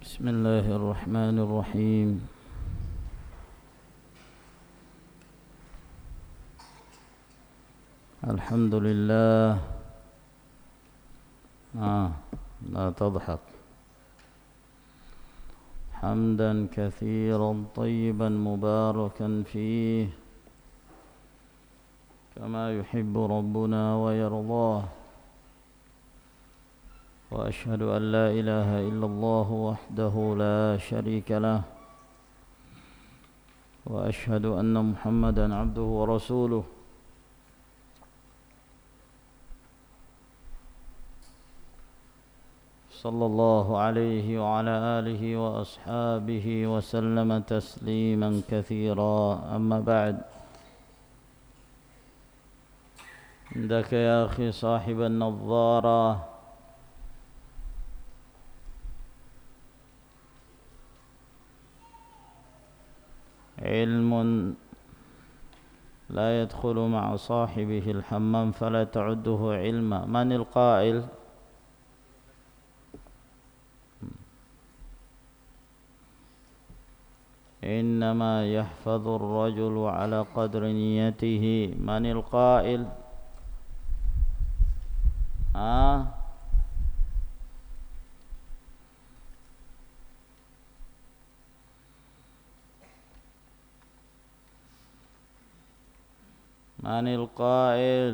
بسم الله الرحمن الرحيم. الحمد لله. لا تضحك. حمدا كثيرا طيبا مباركا فيه كما يحب ربنا ويرضاه، وأشهد أن لا إله إلا الله وحده لا شريك له، وأشهد أن محمدا عبده ورسوله صلى الله عليه وعلى آله وأصحابه وسلم تسليما كثيرا. أما بعد، عندك يا أخي صاحب النظارة علم لا يدخل مع صاحبه الحمام فلا تعده علما. من القائل؟ إنما يحفظ الرجل على قدر نيته. من القائل؟ من القائل؟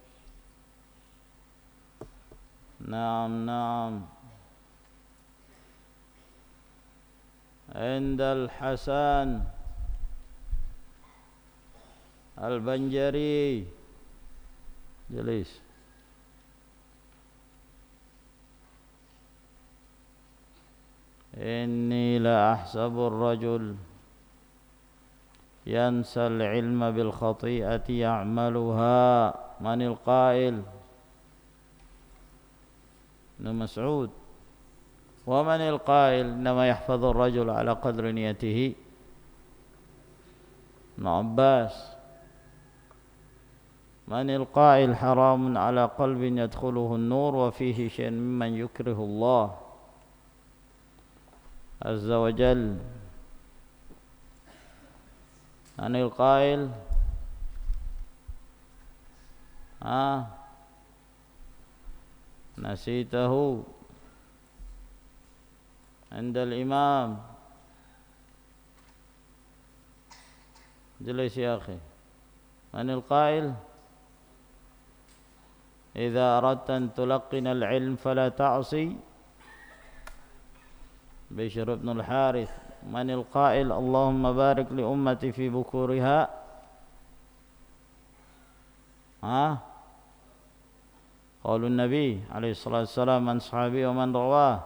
نعم عند الحسن البنجري. جليس. إني لا أحسب الرجل ينسى العلم بالخطيئة يعملها. من القائل؟ ابن مسعود. ومن القائل إنما يحفظ الرجل على قدر نيته؟ ابن عباس. من القائل حرام على قلب يدخله النور وفيه شيء ممن يكره الله عز وجل؟ من القائل؟ نسيته عند الإمام. جلس يا أخي. من القائل؟ إذا أردت أن تلقن العلم فلا تعصي. بشر بن الحارث. من القائل اللهم بارك لأمتي في بكورها؟ قول النبي عليه الصلاة والسلام من صحابي ومن رواه.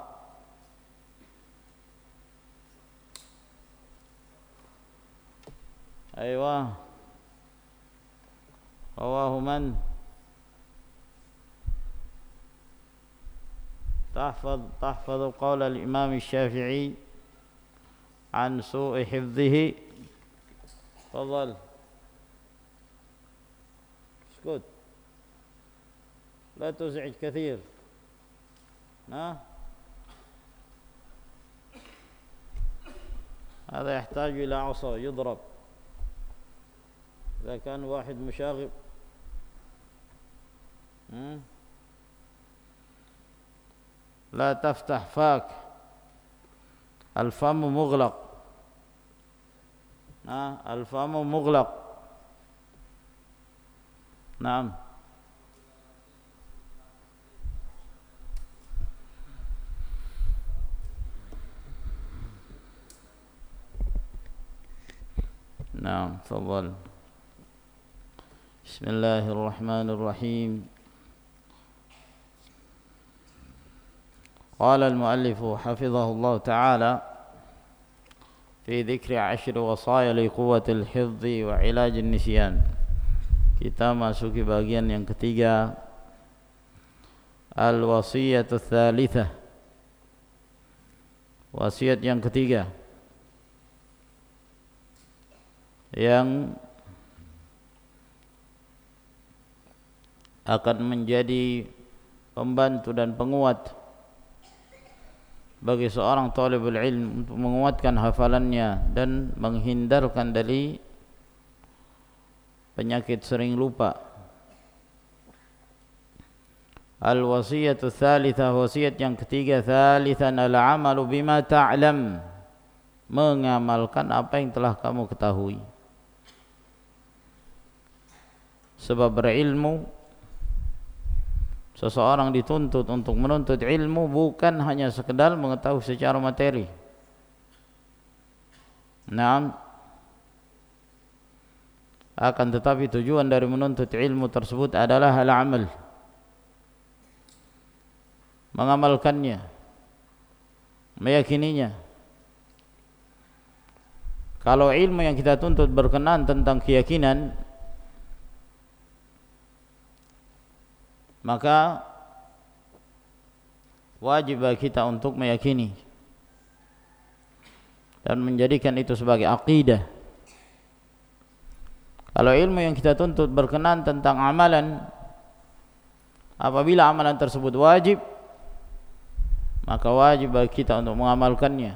أيوة، رواه من؟ تحفظ قول الإمام الشافعي عن سوء حفظه. تفضل. اسكت، لا تزعج كثير. هذا يحتاج إلى عصا يضرب إذا كان واحد مشاغب. لا تفتح فاك، الفم مغلق. الفم مغلق. نعم. نعم، تفضل. بسم الله الرحمن الرحيم. قال المؤلف حفظه الله تعالى في ذكر 10 وصايا لقوة الحفظ وعلاج النسيان. Kita masuki bagian yang ketiga, al-wasiyatu tsalitsah, wasiat yang ketiga yang akan menjadi pembantu dan penguat bagi seorang talibul ilm untuk menguatkan hafalannya dan menghindarkan dari penyakit sering lupa. Al-wasiyatu tsalitsah, wasiat yang ketiga, tsalitsan al-amalu bima ta'lam, mengamalkan apa yang telah kamu ketahui. Sebab berilmu, seseorang dituntut untuk menuntut ilmu bukan hanya sekedar mengetahui secara materi. Naam, akan tetapi tujuan dari menuntut ilmu tersebut adalah al-amal, mengamalkannya, meyakininya. Kalau ilmu yang kita tuntut berkenaan tentang keyakinan, maka wajib bagi kita untuk meyakini dan menjadikan itu sebagai akidah. Kalau ilmu yang kita tuntut berkenaan tentang amalan, apabila amalan tersebut wajib, maka wajib bagi kita untuk mengamalkannya.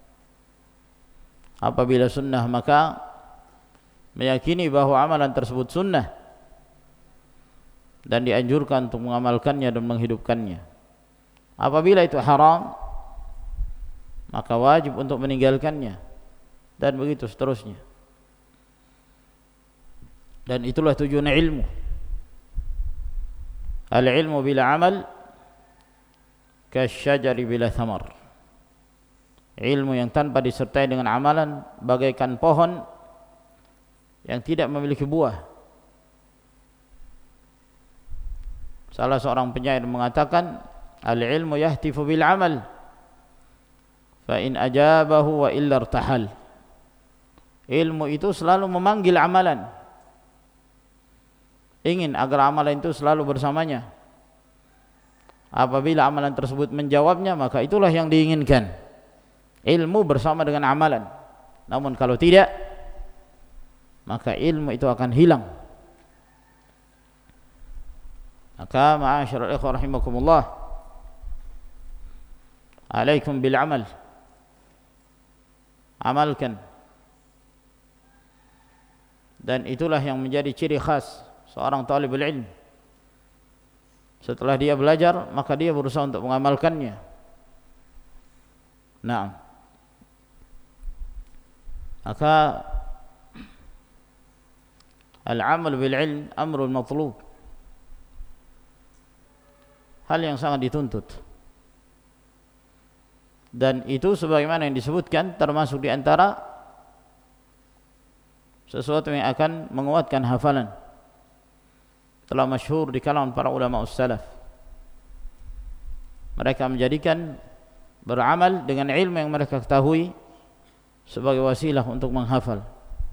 Apabila sunnah, maka meyakini bahwa amalan tersebut sunnah dan dianjurkan untuk mengamalkannya dan menghidupkannya. Apabila itu haram, maka wajib untuk meninggalkannya, dan begitu seterusnya. Dan itulah tujuan ilmu. Al-ilmu bila amal kasyajari bila thamar. Ilmu yang tanpa disertai dengan amalan bagaikan pohon yang tidak memiliki buah. Salah seorang penyair mengatakan, al-ilmu yahtifu bil amal fa in ajabahu wa illa irtahal. Ilmu itu selalu memanggil amalan, ingin agar amalan itu selalu bersamanya. Apabila amalan tersebut menjawabnya, maka itulah yang diinginkan, ilmu bersama dengan amalan. Namun kalau tidak, maka ilmu itu akan hilang. Maka ma'asyiral ikhwah rahimakumullah, alaikum bil amal, amalkan. Dan itulah yang menjadi ciri khas seorang talibul ilm. Setelah dia belajar, maka dia berusaha untuk mengamalkannya. Naam. Maka al-amal bil ilm amrul matlub, hal yang sangat dituntut. Dan itu sebagaimana yang disebutkan termasuk di antara sesuatu yang akan menguatkan hafalan. Telah masyhur di kalangan para ulama salaf. Mereka menjadikan beramal dengan ilmu yang mereka ketahui sebagai wasilah untuk menghafal.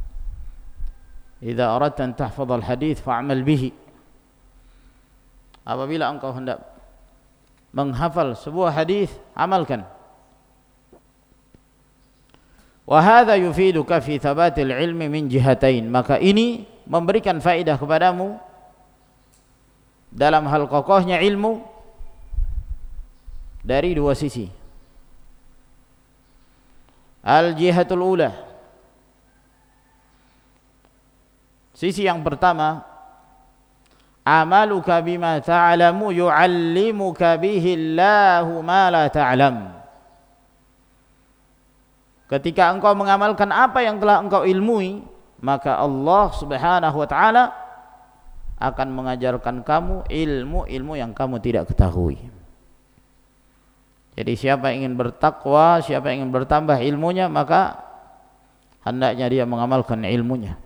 Idza aradta an tahfadhal hadits fa'mal bihi. Apabila engkau hendak menghafal sebuah hadis, amalkan. Wa hadza yufiduka fi thabatil ilmi min jihatain. Maka ini memberikan faedah kepadamu dalam hal kokohnya ilmu dari dua sisi. Al-jihatul ula, sisi yang pertama, amaluka bima ta'lamu yu'allimuka bihi Allahu ma la ta'lam. Ketika engkau mengamalkan apa yang telah engkau ilmui, maka Allah Subhanahu wa ta'ala akan mengajarkan kamu ilmu-ilmu yang kamu tidak ketahui. Jadi siapa yang ingin bertakwa, siapa yang ingin bertambah ilmunya, maka hendaknya dia mengamalkan ilmunya.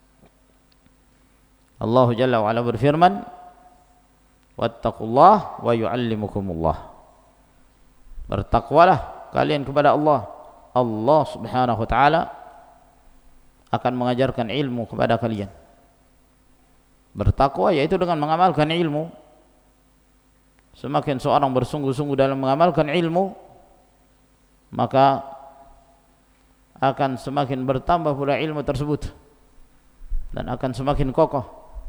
Allah Jalla wa Ala berfirman, wattaqullah wa yu'allimukumullah. Bertakwalah kalian kepada Allah. Allah Subhanahu wa ta'ala akan mengajarkan ilmu kepada kalian. Bertakwa yaitu dengan mengamalkan ilmu. Semakin seorang bersungguh-sungguh dalam mengamalkan ilmu, maka akan semakin bertambah pula ilmu tersebut dan akan semakin kokoh.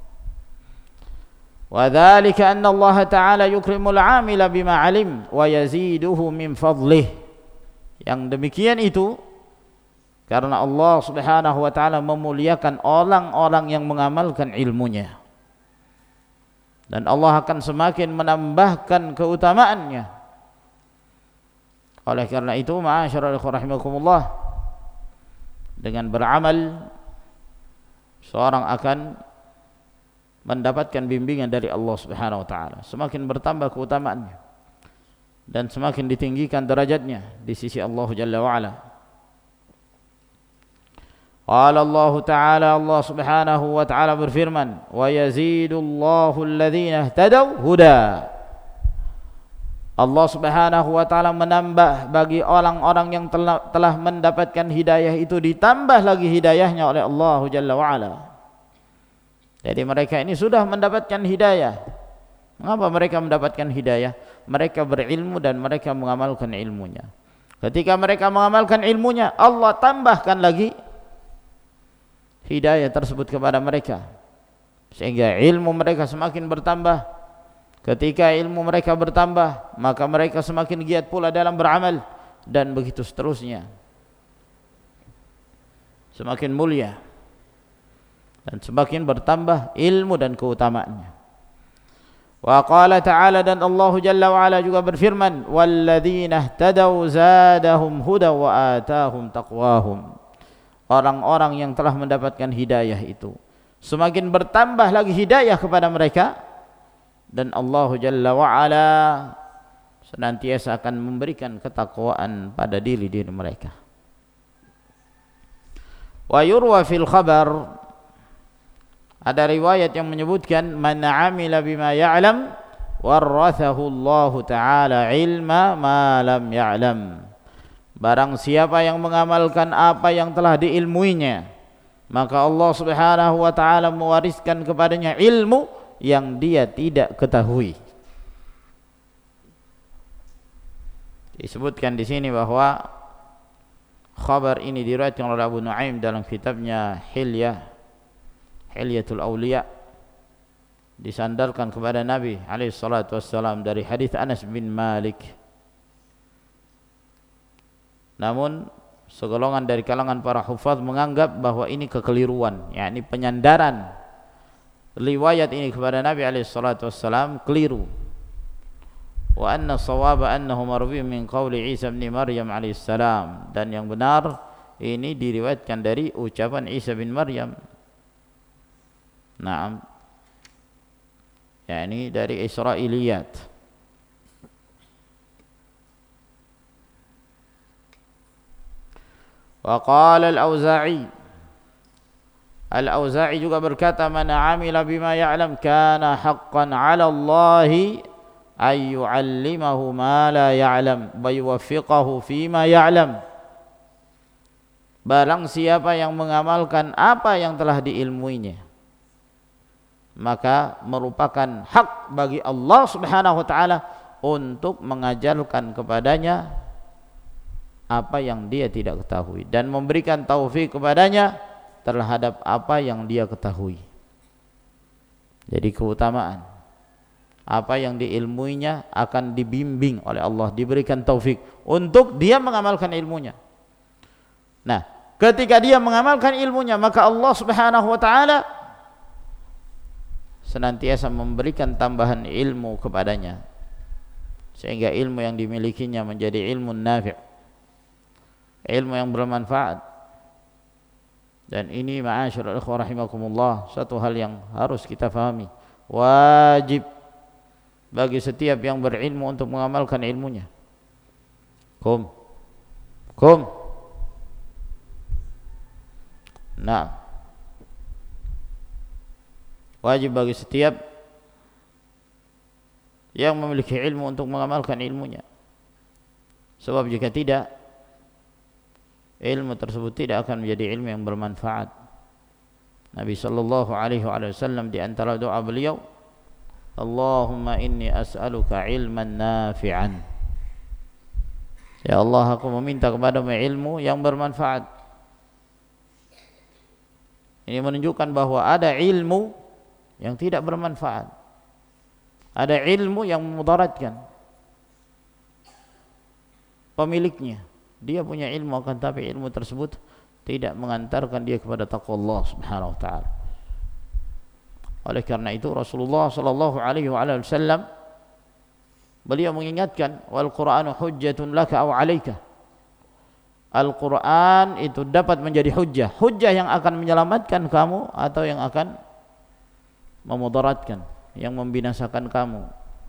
Wa dzalika anna Allah ta'ala yukrimul 'amila bima 'alim wa yaziduhu min fadlih. Yang demikian itu karena Allah Subhanahu wa taala memuliakan orang-orang yang mengamalkan ilmunya. Dan Allah akan semakin menambahkan keutamaannya. Oleh karena itu, ma'asyiral ikhwah rahimakumullah, dengan beramal seorang akan mendapatkan bimbingan dari Allah Subhanahu wa taala. Semakin bertambah keutamaannya dan semakin ditinggikan derajatnya di sisi Allah Jalla wa ala. Qala Allah Ta'ala, Allah Subhanahu wa ta'ala berfirman, wa yazidullahu alladhina ihtadaw huda. Allah Subhanahu wa ta'ala menambah bagi orang-orang yang telah mendapatkan hidayah itu, ditambah lagi hidayahnya oleh Allah Jalla wa ala. Jadi mereka ini sudah mendapatkan hidayah. Mengapa mereka mendapatkan hidayah? Mereka berilmu dan mereka mengamalkan ilmunya. Ketika mereka mengamalkan ilmunya, Allah tambahkan lagi hidayah tersebut kepada mereka, sehingga ilmu mereka semakin bertambah. Ketika ilmu mereka bertambah, maka mereka semakin giat pula dalam beramal, dan begitu seterusnya, semakin mulia dan semakin bertambah ilmu dan keutamaannya. Wa qala ta'ala, dan Allah Jalla wa ala juga berfirman, walladzina ihtadaw zadahum huda wa atahum taqwahum. Orang-orang yang telah mendapatkan hidayah itu semakin bertambah lagi hidayah kepada mereka, dan Allah Jalla wa ala senantiasa akan memberikan ketakwaan pada diri mereka. Wa yurwa fil khabar, ada riwayat yang menyebutkan, man amila bima ya'lam warathahu Allah Ta'ala ilma ma lam ya'lam. Barang siapa yang mengamalkan apa yang telah diilmuinya, maka Allah Subhanahu wa ta'ala mewariskan kepadanya ilmu yang dia tidak ketahui. Disebutkan di sini bahwa khabar ini diriwayatkan oleh Abu Nuaim dalam kitabnya Hilyatul Awliya, disandarkan kepada Nabi alaihi salatu wassalam dari hadis Anas bin Malik. Namun segolongan dari kalangan para hufaz menganggap bahwa ini kekeliruan, yakni penyandaran riwayat ini kepada Nabi alaihi salatu wassalam keliru. Wa anna shawaba annahu marwi min qauli Isa bin Maryam alaihi salam, dan yang benar ini diriwayatkan dari ucapan Isa bin Maryam. Naam, yakni dari Israiliyat. Wa qala al-Auza'i, Al-Auza'i juga berkata, man amila bima ya'lam kana haqqan 'ala Allahi ay yu'allimahu ma la ya'lam wa yuwaffiqahu fima ya'lam. Barang siapa yang mengamalkan apa yang telah diilmuinya, maka merupakan hak bagi Allah Subhanahu wa ta'ala untuk mengajarkan kepadanya apa yang dia tidak ketahui, dan memberikan taufik kepadanya terhadap apa yang dia ketahui. Jadi keutamaan apa yang diilmuinya akan dibimbing oleh Allah, diberikan taufik untuk dia mengamalkan ilmunya. Nah, ketika dia mengamalkan ilmunya, maka Allah Subhanahu wa ta'ala senantiasa memberikan tambahan ilmu kepadanya, sehingga ilmu yang dimilikinya menjadi ilmu nafi', ilmu yang bermanfaat. Dan ini ma'asyiral ikhwah rahimakumullah, satu hal yang harus kita fahami, wajib bagi setiap yang berilmu untuk mengamalkan ilmunya. Kum. Nah, wajib bagi setiap yang memiliki ilmu untuk mengamalkan ilmunya. Sebab jika tidak, ilmu tersebut tidak akan menjadi ilmu yang bermanfaat. Nabi sallallahu alaihi wasallam di antara doa beliau, Allahumma inni as'aluka ilman nafi'an. Ya Allah, aku meminta kepadamu ilmu yang bermanfaat. Ini menunjukkan bahwa ada ilmu yang tidak bermanfaat, ada ilmu yang memudaratkan pemiliknya Dia punya ilmu akan tapi ilmu tersebut tidak mengantarkan dia kepada taqwa Allah Subhanahu wa taala. Oleh karena itu Rasulullah sallallahu alaihi wasallam beliau mengingatkan, wal Qur'anu hujjatun laka aw 'alaika. Al-Qur'an itu dapat menjadi hujjah yang akan menyelamatkan kamu atau yang akan memudaratkan, yang membinasakan kamu.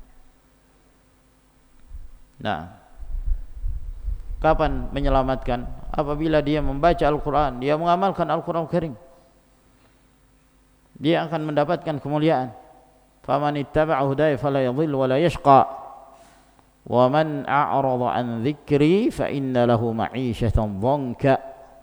Nah, kapan menyelamatkan? Apabila dia membaca Al-Quran, dia mengamalkan Al-Quran Karim, dia akan mendapatkan kemuliaan. Faman ittaba'a hudaya fala yadhillu wa la yashqa wa man a'rada an dzikri fa inna lahu ma'isyatan dhanka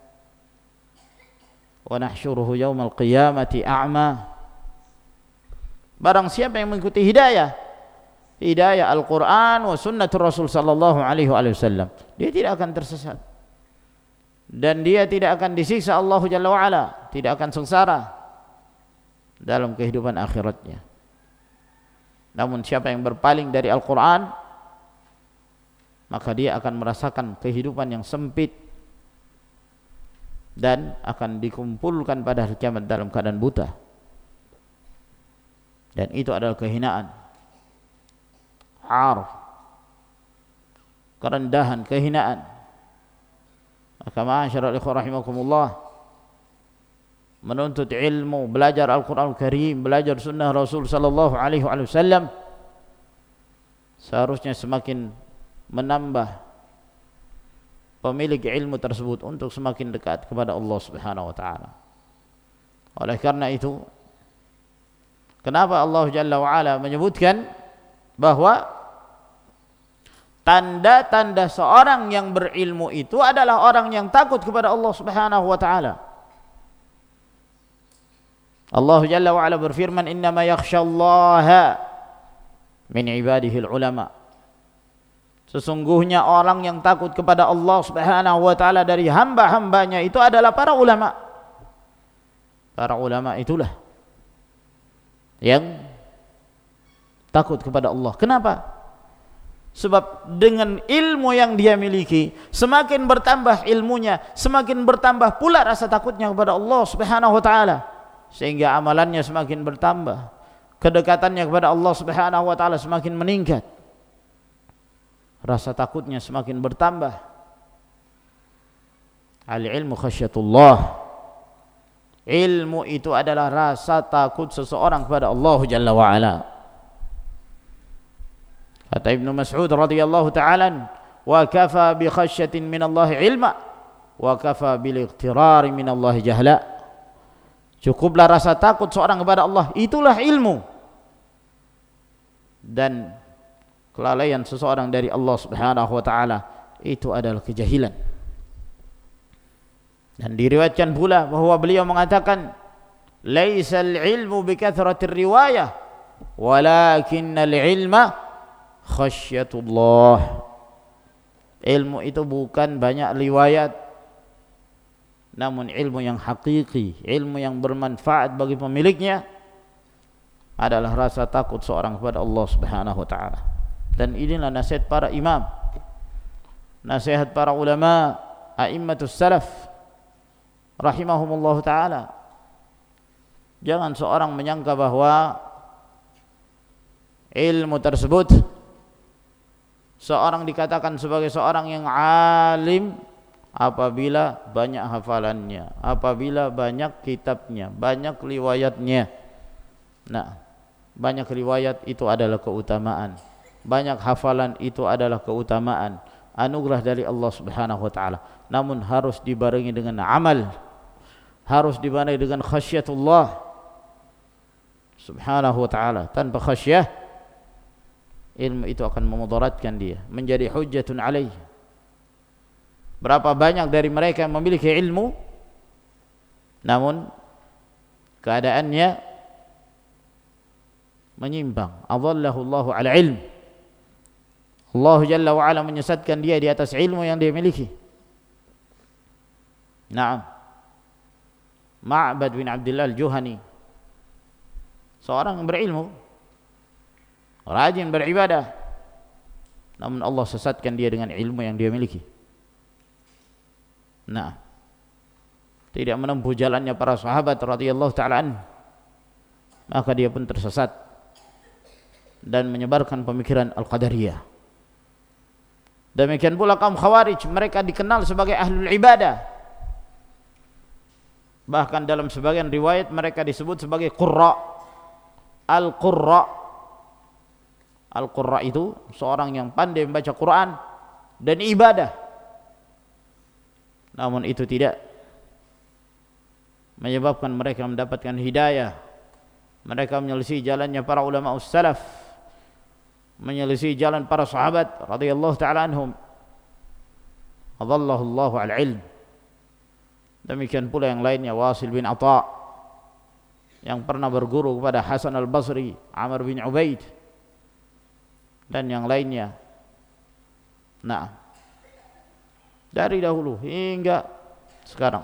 wa nahsyuruhu yaumal qiyamati a'ma. Barang siapa yang mengikuti hidayah Al-Quran wa sunnatur Rasul sallallahu alaihi wasallam, dia tidak akan tersesat dan dia tidak akan disiksa Allah Jalla wa Ala, tidak akan sengsara dalam kehidupan akhiratnya. Namun siapa yang berpaling dari Al-Quran, maka dia akan merasakan kehidupan yang sempit dan akan dikumpulkan pada hari kiamat dalam keadaan buta. Dan itu adalah kehinaan, kerendahan, kehinaan. Maka ma'asyiral ikhwah rahimakumullah, menuntut ilmu, belajar Al-Quran Al-Karim, belajar sunnah Rasul sallallahu alaihi wasallam seharusnya semakin menambah pemilik ilmu tersebut untuk semakin dekat kepada Allah Subhanahu wa taala. Oleh karena itu, kenapa Allah Jalla wa Ala menyebutkan bahwa tanda-tanda seorang yang berilmu itu adalah orang yang takut kepada Allah Subhanahu wa taala. Allah Jalla wa Ala berfirman, innama yakhsyallaha min ibadihil ulama. Sesungguhnya orang yang takut kepada Allah Subhanahu wa taala dari hamba-hambanya itu adalah para ulama. Para ulama itulah yang takut kepada Allah. Kenapa? Sebab dengan ilmu yang dia miliki, semakin bertambah ilmunya, semakin bertambah pula rasa takutnya kepada Allah Subhanahu wa taala, sehingga amalannya semakin bertambah, kedekatannya kepada Allah Subhanahu wa taala semakin meningkat, rasa takutnya semakin bertambah. Al-ilmu khasyatullah. Ilmu itu adalah rasa takut seseorang kepada Allah Jalla wa Ala. Kata Ibnu Mas'ud radhiyallahu ta'ala, wa kafa bi khasyatin min Allah ilma wa kafa bil iqtirari min Allah jahla. Cukuplah rasa takut seorang kepada Allah, itulah ilmu. Dan kelalaian seseorang dari Allah Subhanahu wa taala itu adalah kejahilan. Dan diriwayatkan pula bahwa beliau mengatakan, laisal ilmu bi kathratir riwayah walakinnal ilma khasyatullah. Ilmu itu bukan banyak riwayat, namun ilmu yang hakiki, ilmu yang bermanfaat bagi pemiliknya adalah rasa takut seorang kepada Allah Subhanahu wa taala. Dan inilah nasihat para imam, nasihat para ulama, a'immatus salaf rahimahumullah ta'ala. Jangan seorang menyangka bahwa ilmu tersebut, seorang dikatakan sebagai seorang yang alim apabila banyak hafalannya, apabila banyak kitabnya, banyak riwayatnya. Nah, banyak riwayat itu adalah keutamaan, banyak hafalan itu adalah keutamaan, anugerah dari Allah Subhanahu wa taala. Namun harus dibarengi dengan amal, harus dibarengi dengan khasyatullah Subhanahu wa taala. Tanpa khasyah, ilmu itu akan memudaratkan dia, menjadi hujjatun alaih. Berapa banyak dari mereka yang memiliki ilmu, namun keadaannya menyimpang. Adallahu Allahu ala ilm. Allah Jalla wa Ala menyesatkan dia di atas ilmu yang dia miliki. Naam. Ma'bad bin Abdullah al-Juhani, seorang yang berilmu, rajin beribadah, namun Allah sesatkan dia dengan ilmu yang dia miliki. Nah, tidak menempuh jalannya para sahabat radhiyallahu ta'ala anhu, maka dia pun tersesat dan menyebarkan pemikiran Al-Qadariyah. Demikian pula kaum Khawarij, mereka dikenal sebagai ahlul ibadah. Bahkan dalam sebagian riwayat mereka disebut sebagai qurra. Al-qurra. Al-qurra itu seorang yang pandai membaca Quran dan ibadah. Namun itu tidak menyebabkan mereka mendapatkan hidayah. Mereka menyelisih jalannya para ulama salaf, menyelisih jalan para sahabat radhiyallahu ta'ala anhum. Adallahu Allahu al-ilm. Demikian pula yang lainnya, Wasil bin Atha yang pernah berguru kepada Hasan al-Basri, Amr bin Ubaid, dan yang lainnya. Nah, dari dahulu hingga sekarang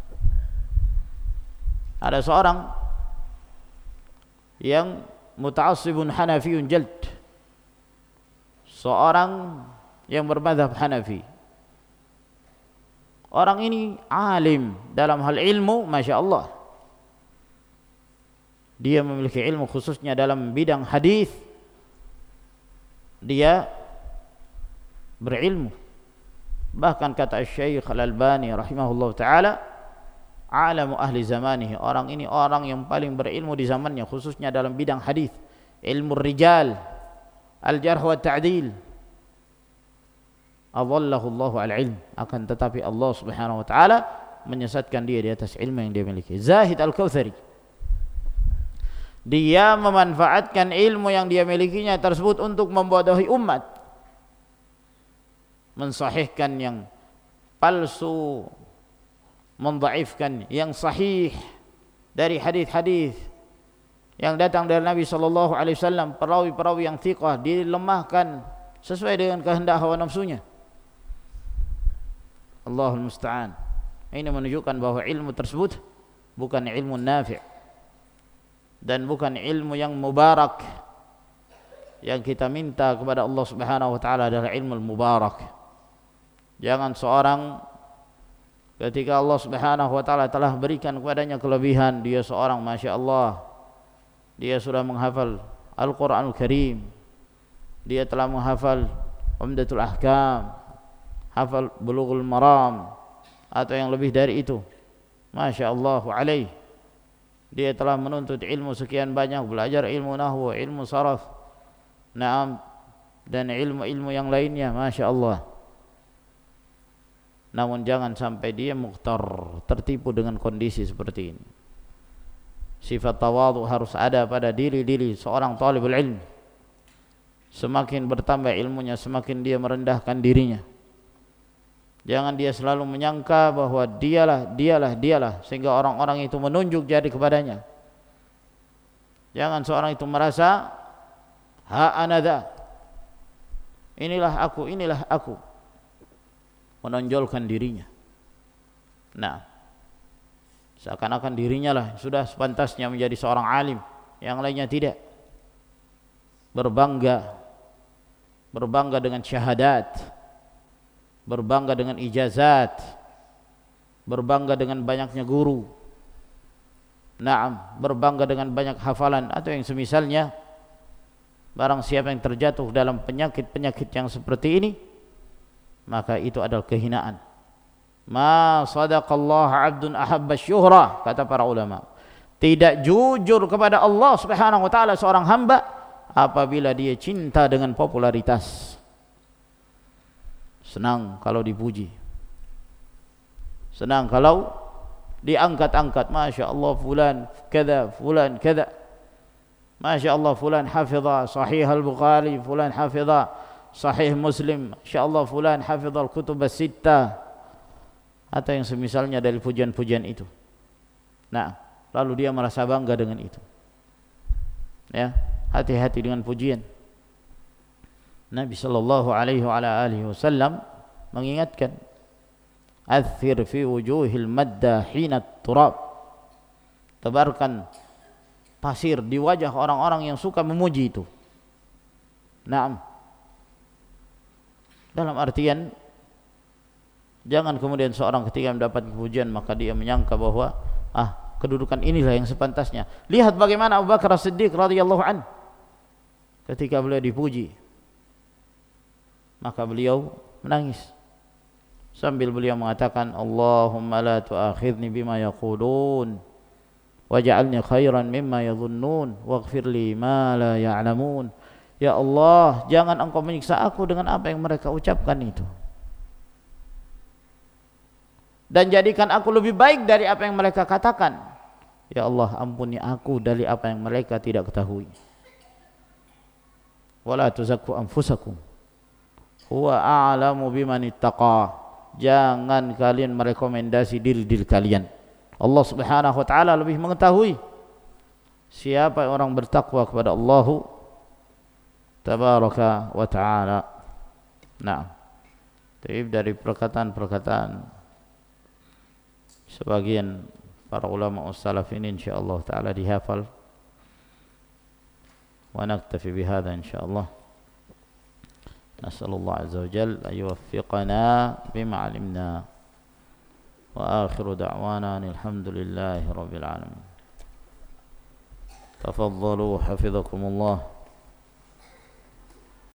ada seorang yang muta'assibun Hanafiyun jald, seorang yang bermadzhab Hanafi. Orang ini alim dalam hal ilmu, Masya Allah. Dia memiliki ilmu khususnya dalam bidang hadis. Dia berilmu. Bahkan kata Syekh Al-Albani rahimahullah ta'ala, alamu ahli zamanihi, orang ini orang yang paling berilmu di zamannya, khususnya dalam bidang hadis, ilmu rijal, al-jarh wa ta'dil. Adallahu Allahu al-ilm, akan tetapi Allah Subhanahu wa taala menyesatkan dia di atas ilmu yang dia miliki. Zahid Al-Kautsari, dia memanfaatkan ilmu yang dia milikinya tersebut untuk membodohi umat, mensahihkan yang palsu, mendhaifkan yang sahih dari hadis-hadis yang datang dari Nabi sallallahu alaihi wasallam, perawi-perawi yang thiqah dilemahkan sesuai dengan kehendak hawa nafsunya. Allahul musta'an. Ini menunjukkan bahwa ilmu tersebut bukan ilmu nafi' dan bukan ilmu yang mubarak. Yang kita minta kepada Allah Subhanahu wa taala adalah ilmu mubarak. Jangan seorang ketika Allah Subhanahu wa taala telah berikan kepadanya kelebihan, dia seorang Masya Allah, dia sudah menghafal Al-Quranul Karim, dia telah menghafal Umdatul Ahkam, hafal Bulughul Maram, atau yang lebih dari itu, Masya Allah alaih, dia telah menuntut ilmu sekian banyak, belajar ilmu nahwu, ilmu saraf, naam, dan ilmu-ilmu yang lainnya, Masya Allah. Namun jangan sampai dia mukhtar, tertipu dengan kondisi seperti ini. Sifat tawadhu harus ada pada diri seorang talibul ilm. Semakin bertambah ilmunya, semakin dia merendahkan dirinya. Jangan dia selalu menyangka bahwa dialah, sehingga orang-orang itu menunjuk jari kepadanya. Jangan seorang itu merasa ha anadha, inilah aku, menonjolkan dirinya. Nah, seakan-akan dirinya lah sudah sepantasnya menjadi seorang alim, yang lainnya tidak. Berbangga dengan syahadat, berbangga dengan ijazat, berbangga dengan banyaknya guru, naam, berbangga dengan banyak hafalan atau yang semisalnya. Barang siapa yang terjatuh dalam penyakit-penyakit yang seperti ini, maka itu adalah kehinaan. Ma sadaqallahu 'abdun ahabba syuhrah, kata para ulama. Tidak jujur kepada Allah Subhanahu wa taala seorang hamba apabila dia cinta dengan popularitas. Senang kalau dipuji, senang kalau diangkat-angkat. Masya Allah fulan kada, Masya Allah fulan hafidha sahih al-Bukhari, fulan hafidha sahih Muslim, Masya Allah fulan hafidha al-kutub as-sittah, atau yang semisalnya dari pujian-pujian itu. Nah, lalu dia merasa bangga dengan itu. Ya, hati-hati dengan pujian. Nabi sallallahu alaihi wa alihi wasallam mengingatkan, "Athir fi wujuhil madda hina turab." Tebarkan pasir di wajah orang-orang yang suka memuji itu. Naam. Dalam artian Jangan kemudian seorang ketika mendapat pujian maka dia menyangka bahwa kedudukan inilah yang sepantasnya. Lihat bagaimana Abu Bakar As-Siddiq radhiyallahu an ketika beliau dipuji, maka beliau menangis sambil beliau mengatakan, Allahumma la tu'akhidni bima yaqulun waj'alni khairan mimma yadhunnun waghfir li ma la ya'lamun. Ya Allah, jangan engkau menyiksa aku dengan apa yang mereka ucapkan itu, dan jadikan aku lebih baik dari apa yang mereka katakan. Ya Allah, ampuni aku dari apa yang mereka tidak ketahui. Wala tuzakku anfusakum huwa a'lamu biman ittaqa. Jangan kalian merekomendasi diri kalian. Allah Subhanahu wa taala lebih mengetahui siapa orang bertakwa kepada Allah tabaraka wa taala. Nah, dari perkataan-perkataan sebagian para ulama salaf ini insyaallah taala dihafal. Wa naktafi bihadza insyaallah. Nas'alullah azza wa jalla an yuwaffiqana bima 'alimna. Wa akhiru da'wana alhamdulillahi rabbil alamin. Tafaddalu hafizakumullah.